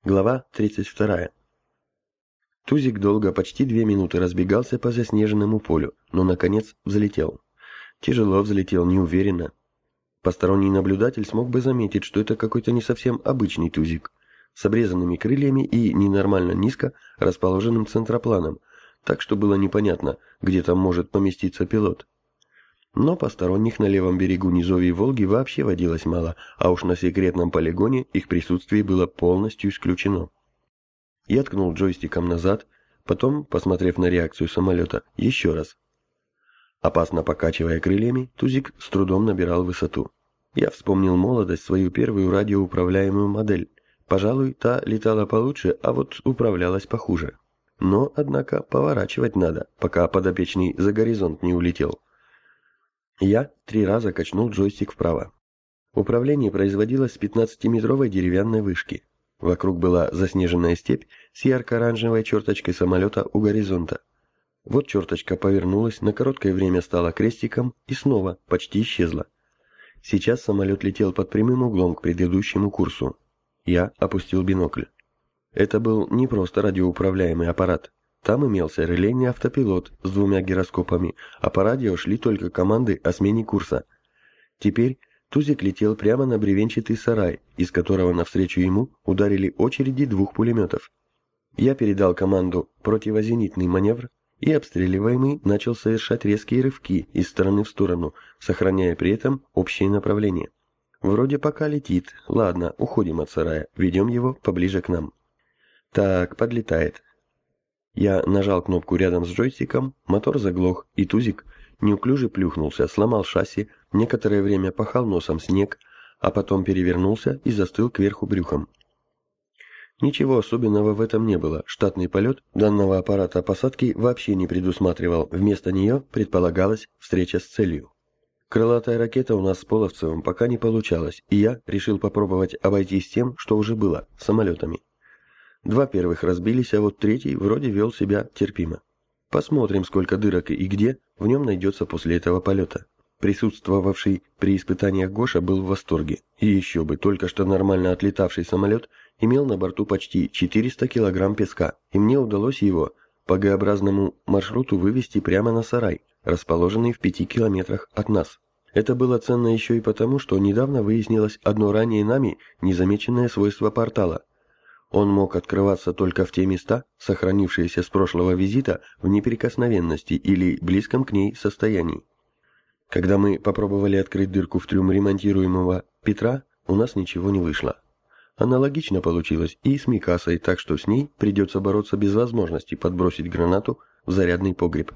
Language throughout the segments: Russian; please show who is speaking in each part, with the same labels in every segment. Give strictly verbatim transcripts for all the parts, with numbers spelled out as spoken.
Speaker 1: Глава тридцать вторая. Тузик долго, почти две минуты разбегался по заснеженному полю, но, наконец, взлетел. Тяжело взлетел, неуверенно. Посторонний наблюдатель смог бы заметить, что это какой-то не совсем обычный тузик, с обрезанными крыльями и ненормально низко расположенным центропланом, так что было непонятно, где там может поместиться пилот. Но посторонних на левом берегу низовьей Волги вообще водилось мало, а уж на секретном полигоне их присутствие было полностью исключено. Я ткнул джойстиком назад, потом, посмотрев на реакцию самолета, еще раз. Опасно покачивая крыльями, тузик с трудом набирал высоту. Я вспомнил молодость, свою первую радиоуправляемую модель. Пожалуй, та летала получше, а вот управлялась похуже. Но, однако, поворачивать надо, пока подопечный за горизонт не улетел. Я три раза качнул джойстик вправо. Управление производилось с пятнадцатиметровой деревянной вышки. Вокруг была заснеженная степь с ярко-оранжевой черточкой самолета у горизонта. Вот черточка повернулась, на короткое время стала крестиком и снова почти исчезла. Сейчас самолет летел под прямым углом к предыдущему курсу. Я опустил бинокль. Это был не просто радиоуправляемый аппарат. Там имелся релейный автопилот с двумя гироскопами, а по радио шли только команды о смене курса. Теперь тузик летел прямо на бревенчатый сарай, из которого навстречу ему ударили очереди двух пулеметов. Я передал команду «противозенитный маневр», и обстреливаемый начал совершать резкие рывки из стороны в сторону, сохраняя при этом общее направление. Вроде пока летит. Ладно, уходим от сарая, ведем его поближе к нам. Так, подлетает. Я нажал кнопку рядом с джойстиком, мотор заглох, и тузик неуклюже плюхнулся, сломал шасси, некоторое время пахал носом снег, а потом перевернулся и застыл кверху брюхом. Ничего особенного в этом не было. Штатный полет данного аппарата посадки вообще не предусматривал. Вместо нее предполагалась встреча с целью. Крылатая ракета у нас с Половцевым пока не получалась, и я решил попробовать обойтись тем, что уже было, самолетами. Два первых разбились, а вот третий вроде вел себя терпимо. Посмотрим, сколько дырок и где в нем найдется после этого полета. Присутствовавший при испытаниях Гоша был в восторге. И еще бы, только что нормально отлетавший самолет имел на борту почти четыреста килограмм песка, и мне удалось его по Г-образному маршруту вывести прямо на сарай, расположенный в пяти километрах от нас. Это было ценно еще и потому, что недавно выяснилось одно ранее нами незамеченное свойство портала. Он мог открываться только в те места, сохранившиеся с прошлого визита в неприкосновенности или близком к ней состоянии. Когда мы попробовали открыть дырку в трюм ремонтируемого Петра, у нас ничего не вышло. Аналогично получилось и с Микасой, так что с ней придется бороться без возможности подбросить гранату в зарядный погреб.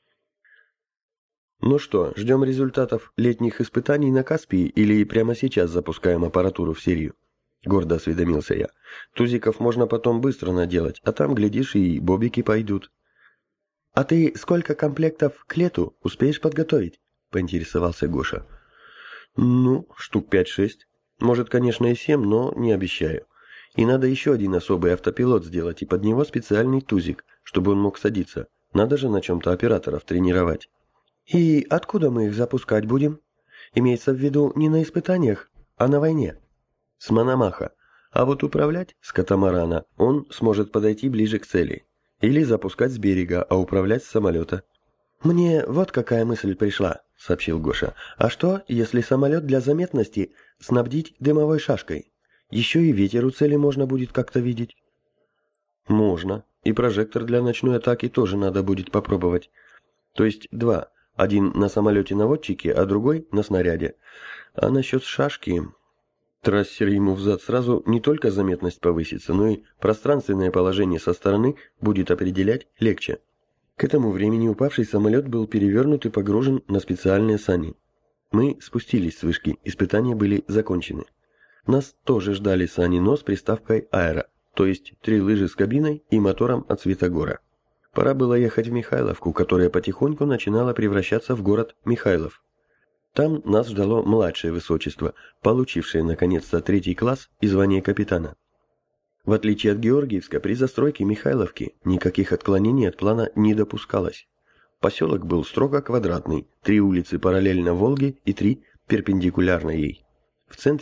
Speaker 1: Ну что, ждем результатов летних испытаний на Каспии или прямо сейчас запускаем аппаратуру в серию? Гордо осведомился я. Тузиков можно потом быстро наделать, а там, глядишь, и бобики пойдут. А ты сколько комплектов к лету успеешь подготовить? Поинтересовался Гоша. Ну, штук пять-шесть. Может, конечно, и семь, но не обещаю. И надо еще один особый автопилот сделать, и под него специальный тузик, чтобы он мог садиться. Надо же на чем-то операторов тренировать. И откуда мы их запускать будем? Имеется в виду не на испытаниях, а на войне. С Мономаха. А вот управлять с катамарана он сможет подойти ближе к цели. Или запускать с берега, а управлять с самолета. «Мне вот какая мысль пришла», — сообщил Гоша. «А что, если самолет для заметности снабдить дымовой шашкой? Еще и ветер у цели можно будет как-то видеть». «Можно. И прожектор для ночной атаки тоже надо будет попробовать. То есть два. Один на самолете-наводчике, а другой на снаряде. А насчет шашки...» Трассер ему взад сразу не только заметность повысится, но и пространственное положение со стороны будет определять легче. К этому времени упавший самолет был перевернут и погружен на специальные сани. Мы спустились с вышки, испытания были закончены. Нас тоже ждали сани, но с приставкой «Аэро», то есть три лыжи с кабиной и мотором от Светогора. Пора было ехать в Михайловку, которая потихоньку начинала превращаться в город Михайлов. Там нас ждало младшее высочество, получившее наконец-то третий класс и звание капитана. В отличие от Георгиевска, при застройке Михайловки никаких отклонений от плана не допускалось. Поселок был строго квадратный, три улицы параллельно Волге и три перпендикулярно ей. В центре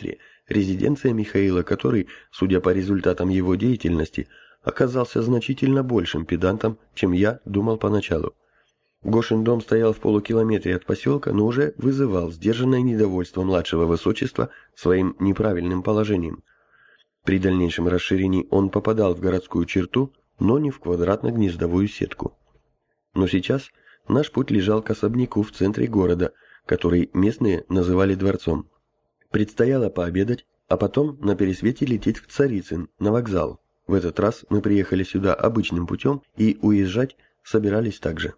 Speaker 1: резиденция Михаила, который, судя по результатам его деятельности, оказался значительно большим педантом, чем я думал поначалу. Гошин дом стоял в полукилометре от поселка, но уже вызывал сдержанное недовольство младшего высочества своим неправильным положением. При дальнейшем расширении он попадал в городскую черту, но не в квадратно-гнездовую сетку. Но сейчас наш путь лежал к особняку в центре города, который местные называли дворцом. Предстояло пообедать, а потом на пересвете лететь в Царицын, на вокзал. В этот раз мы приехали сюда обычным путем и уезжать собирались также.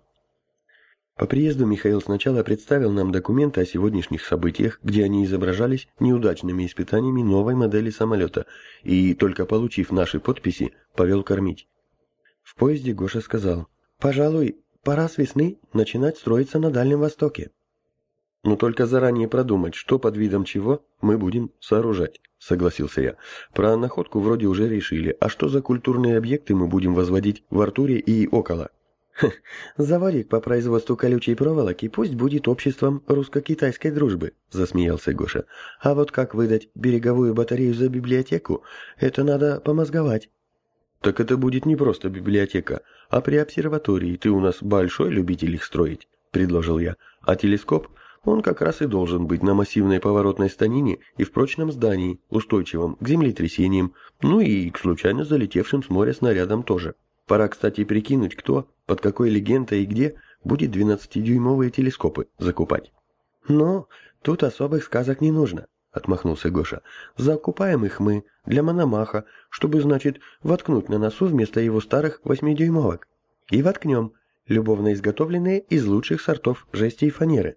Speaker 1: По приезду Михаил сначала представил нам документы о сегодняшних событиях, где они изображались неудачными испытаниями новой модели самолета, и, только получив наши подписи, повел кормить. В поезде Гоша сказал: «Пожалуй, пора с весны начинать строиться на Дальнем Востоке». «Но только заранее продумать, что под видом чего мы будем сооружать», — согласился я. «Про находку вроде уже решили, а что за культурные объекты мы будем возводить в Артуре и около?»
Speaker 2: «Заводик по производству колючей проволоки пусть будет обществом русско-китайской дружбы», — засмеялся Гоша. «А вот как выдать береговую батарею за библиотеку, это надо помозговать».
Speaker 1: «Так это будет не просто библиотека, а при обсерватории. Ты у нас большой любитель их строить», — предложил я. «А телескоп, он как раз и должен быть на массивной поворотной станине и в прочном здании, устойчивом к землетрясениям, ну и к случайно залетевшим с моря снарядам тоже. Пора, кстати, прикинуть, кто, под какой легендой и где будет двенадцатидюймовые телескопы закупать».
Speaker 2: «Ну, тут особых сказок не нужно», — отмахнулся Гоша. «Закупаем их мы для Мономаха, чтобы, значит, воткнуть на носу вместо его старых восьмидюймовок. И воткнем, любовно изготовленные из лучших сортов жести и фанеры».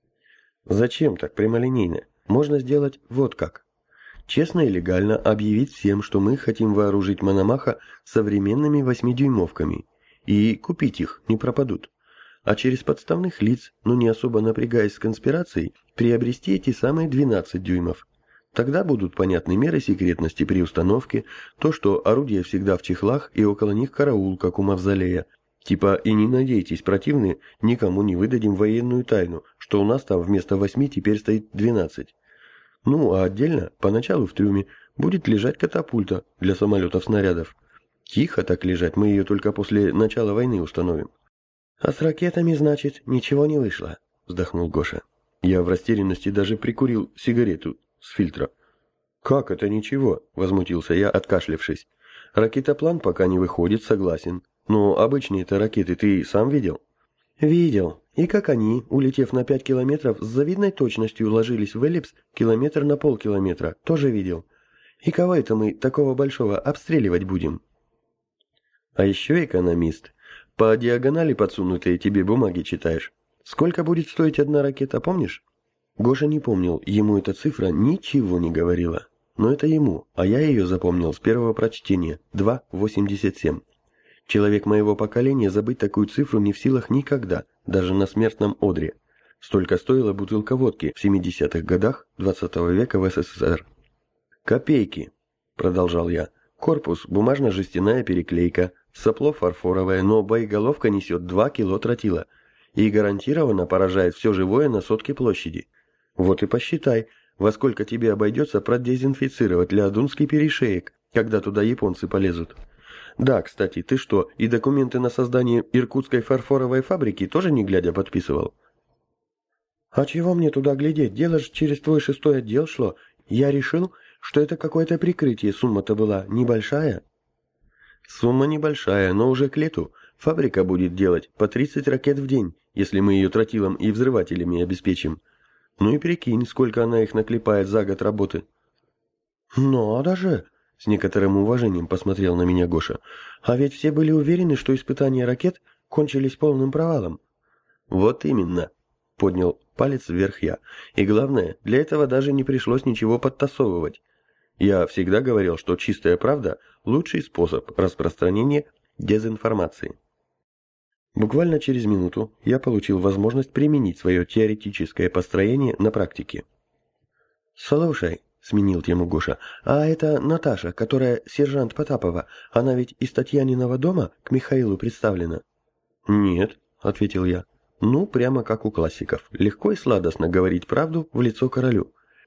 Speaker 1: «Зачем так прямолинейно? Можно сделать вот как. Честно и легально объявить всем, что мы хотим вооружить Мономаха современными восьмидюймовками, и купить их не пропадут. А через подставных лиц, но не особо напрягаясь с конспирацией, приобрести эти самые двенадцать дюймов. Тогда будут понятны меры секретности при установке, то, что орудия всегда в чехлах и около них караул, как у мавзолея. Типа и не надейтесь, противные, никому не выдадим военную тайну, что у нас там вместо восьми теперь стоит двенадцать. Ну, а отдельно, поначалу в трюме, будет лежать катапульта для самолетов-снарядов. Тихо так лежать, мы ее только после начала войны установим».
Speaker 2: «А с ракетами, значит, ничего не вышло», — вздохнул Гоша.
Speaker 1: Я в растерянности даже прикурил сигарету с фильтра. «Как это ничего?» — возмутился я, откашлявшись. «Ракетоплан пока не выходит, согласен. Но обычные-то ракеты ты сам видел?»
Speaker 2: «Видел. И как они, улетев на пять километров, с завидной точностью ложились в эллипс километр на полкилометра, тоже видел. И кого это мы такого большого обстреливать будем?»
Speaker 1: «А еще экономист. По диагонали подсунутые тебе бумаги читаешь. Сколько будет стоить одна ракета, помнишь?» Гоша не помнил, ему эта цифра ничего не говорила. Но это ему, а я ее запомнил с первого прочтения – два восемьдесят семь. Человек моего поколения забыть такую цифру не в силах никогда, даже на смертном одре. Столько стоила бутылка водки в семидесятых годах двадцатого века в СССР. «Копейки», — продолжал я. «Корпус, бумажно-жестяная переклейка, сопло фарфоровое, но боеголовка несет два кило тротила и гарантированно поражает все живое на сотке площади. Вот и посчитай, во сколько тебе обойдется продезинфицировать Леодунский перешеек, когда туда японцы полезут. Да, кстати, ты что, и документы на создание иркутской фарфоровой фабрики тоже не глядя подписывал?»
Speaker 2: «А чего мне туда глядеть? Дело же через твой шестой отдел шло. Я решил, что это какое-то прикрытие, сумма-то была небольшая».
Speaker 1: «Сумма небольшая, но уже к лету фабрика будет делать по тридцать ракет в день, если мы ее тротилом и взрывателями обеспечим. Ну и прикинь, сколько она их наклепает за год работы».
Speaker 2: «Надо же!» — с некоторым уважением посмотрел на меня Гоша. «А ведь все были уверены, что испытания ракет кончились полным провалом».
Speaker 1: «Вот именно», — поднял палец вверх я. «И главное, для этого даже не пришлось ничего подтасовывать. Я всегда говорил, что чистая правда – лучший способ распространения дезинформации». Буквально через минуту я получил возможность применить свое теоретическое построение на практике.
Speaker 2: «Слушай», — сменил тему Гоша, — «а это Наташа, которая сержант Потапова, она ведь из Татьяниного дома к Михаилу представлена?»
Speaker 1: «Нет», — ответил я. «Ну, прямо как у классиков. Легко и сладостно говорить правду в лицо королю.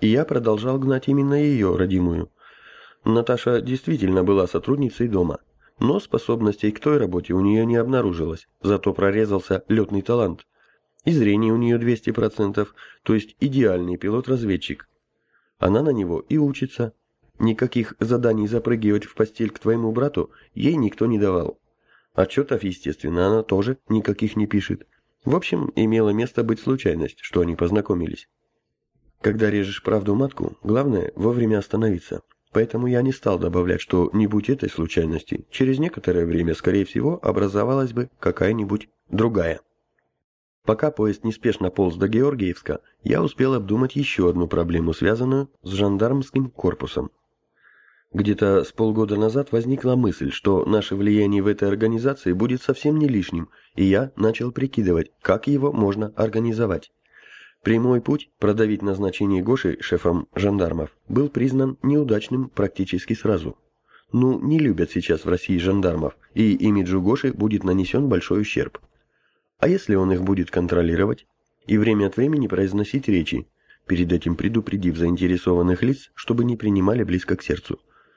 Speaker 1: И я продолжал гнать именно ее, родимую. Наташа действительно была сотрудницей дома, но способностей к той работе у нее не обнаружилось, зато прорезался летный талант. И зрение у нее двести процентов, то есть идеальный пилот-разведчик. Она на него и учится. Никаких заданий запрыгивать в постель к твоему брату ей никто не давал. Отчетов, естественно, она тоже никаких не пишет. В общем, имело место быть случайность, что они познакомились. Когда режешь правду матку, главное вовремя остановиться. Поэтому я не стал добавлять, что не будь этой случайности, через некоторое время, скорее всего, образовалась бы какая-нибудь другая. Пока поезд неспешно полз до Георгиевска, я успел обдумать еще одну проблему, связанную с жандармским корпусом. Где-то с полгода назад возникла мысль, что наше влияние в этой организации будет совсем не лишним, и я начал прикидывать, как его можно организовать. Прямой путь продавить назначение Гоши шефом жандармов был признан неудачным практически сразу. Ну, не любят сейчас в России жандармов, и имиджу Гоши будет нанесен большой ущерб. А если он их будет контролировать и время от времени произносить речи, перед этим предупредив заинтересованных лиц, чтобы не принимали близко к сердцу?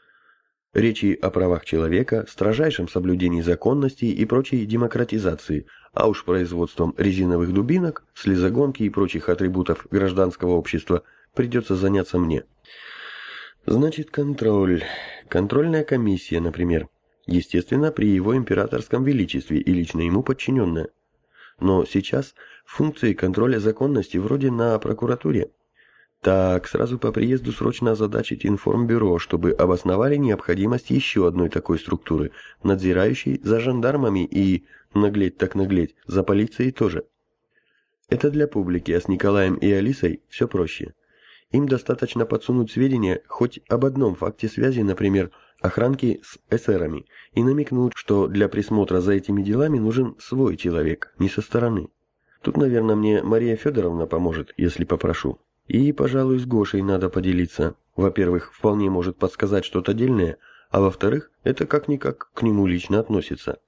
Speaker 1: Речи о правах человека, строжайшем соблюдении законности и прочей демократизации, а уж производством резиновых дубинок, слезогонки и прочих атрибутов гражданского общества придется заняться мне. Значит, контроль. Контрольная комиссия, например. Естественно, при его императорском величестве и лично ему подчиненная. Но сейчас функции контроля законности вроде на прокуратуре. Так, сразу по приезду срочно озадачить информбюро, чтобы обосновали необходимость еще одной такой структуры, надзирающей за жандармами и, наглеть так наглеть, за полицией тоже. Это для публики, а с Николаем и Алисой все проще. Им достаточно подсунуть сведения хоть об одном факте связи, например, охранки с эсерами, и намекнуть, что для присмотра за этими делами нужен свой человек, не со стороны. Тут, наверное, мне Мария Федоровна поможет, если попрошу. И, пожалуй, с Гошей надо поделиться. Во-первых, вполне может подсказать что-то дельное, а во-вторых, это как-никак к нему лично относится.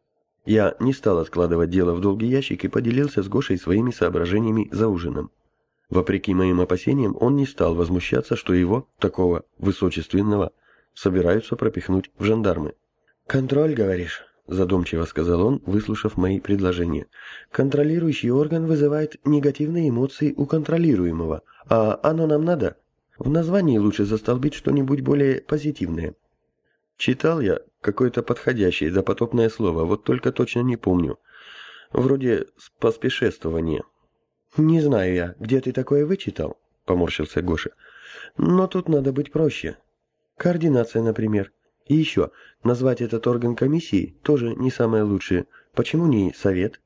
Speaker 1: Я не стал откладывать дело в долгий ящик и поделился с Гошей своими соображениями за ужином. Вопреки моим опасениям, он не стал возмущаться, что его, такого высочественного, собираются пропихнуть в жандармы. «Контроль, говоришь?» – задумчиво сказал он, выслушав мои предложения. «Контролирующий орган вызывает негативные эмоции у контролируемого. А оно нам надо? В названии лучше застолбить что-нибудь более позитивное». Читал я какое-то подходящее допотопное слово, вот только точно не помню. Вроде «поспешествование». «Не знаю я, где ты такое вычитал?» – поморщился Гоша. «Но тут надо быть проще. Координация, например. И еще, назвать этот орган комиссией тоже не самое лучшее. Почему не совет?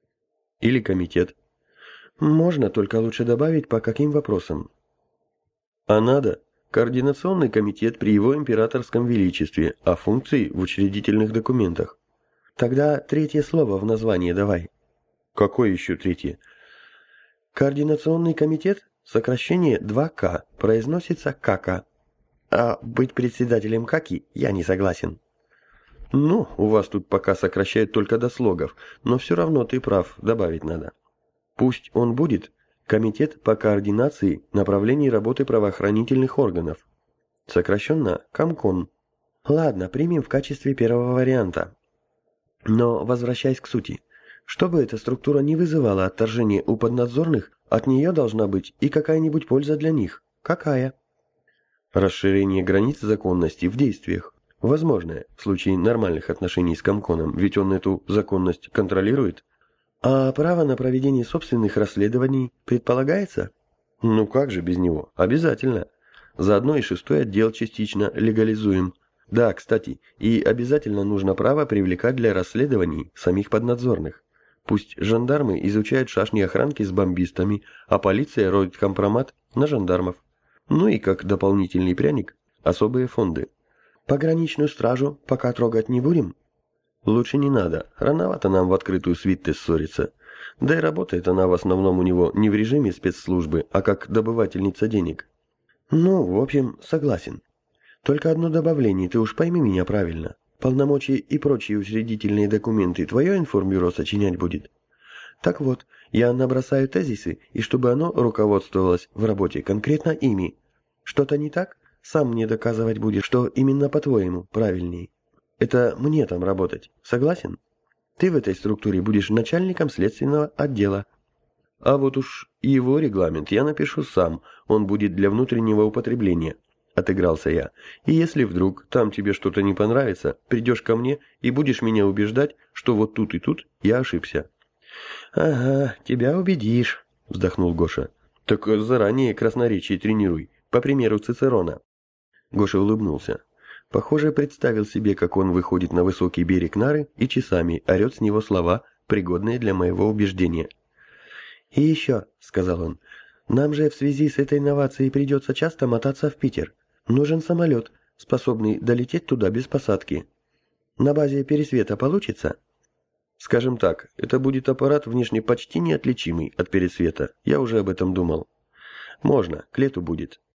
Speaker 1: Или комитет? Можно, только лучше добавить, по каким вопросам. А надо. Координационный комитет при его императорском величестве, а функции в учредительных документах. Тогда третье слово в названии давай. Какое еще третье? Координационный комитет, сокращение два ка, произносится КАКа. А быть председателем КАКи я не согласен. Ну, у вас тут пока сокращают только до слогов, но все равно ты прав, добавить надо. Пусть он будет Комитет по координации направлений работы правоохранительных органов. Сокращенно Комкон. Ладно, примем в качестве первого варианта. Но возвращаясь к сути. Чтобы эта структура не вызывала отторжения у поднадзорных, от нее должна быть и какая-нибудь польза для них. Какая? Расширение границ законности в действиях. Возможное в случае нормальных отношений с Комконом, ведь он эту законность контролирует. А право на проведение собственных расследований предполагается? Ну как же без него? Обязательно. Заодно и шестой отдел частично легализуем. Да, кстати, и обязательно нужно право привлекать для расследований самих поднадзорных. Пусть жандармы изучают шашни охранки с бомбистами, а полиция роет компромат на жандармов. Ну и как дополнительный пряник, особые фонды. Пограничную стражу пока трогать не будем? Лучше не надо, рановато нам в открытую с Витте ссориться. Да и работает она в основном у него не в режиме спецслужбы, а как добывательница денег. Ну, в общем, согласен. Только одно добавление, ты уж пойми меня правильно. Полномочия и прочие учредительные документы твое информбюро сочинять будет? Так вот,
Speaker 2: Я набросаю тезисы, и чтобы оно руководствовалось в работе конкретно ими. Что-то не так? Сам мне доказывать будешь, что именно по-твоему правильней. Это мне там работать. Согласен? Ты в этой структуре будешь начальником следственного отдела.
Speaker 1: А вот уж его регламент я напишу сам, он будет для внутреннего употребления. Отыгрался я. И если вдруг там тебе что-то не понравится, придешь ко мне и будешь меня убеждать, что вот тут и тут я ошибся.
Speaker 2: Ага, тебя убедишь, вздохнул Гоша.
Speaker 1: Так заранее красноречие тренируй, по примеру Цицерона.
Speaker 2: Гоша улыбнулся. Похоже, представил себе, как он выходит на высокий берег Нары и часами орет с него слова, пригодные для моего убеждения. «И еще», — сказал он, — «нам же в связи с этой инновацией придется часто мотаться в Питер. Нужен самолет, способный долететь туда без посадки. На базе Пересвета получится?»
Speaker 1: «Скажем так, это будет аппарат внешне почти неотличимый от Пересвета. Я уже об этом думал. Можно, к лету будет.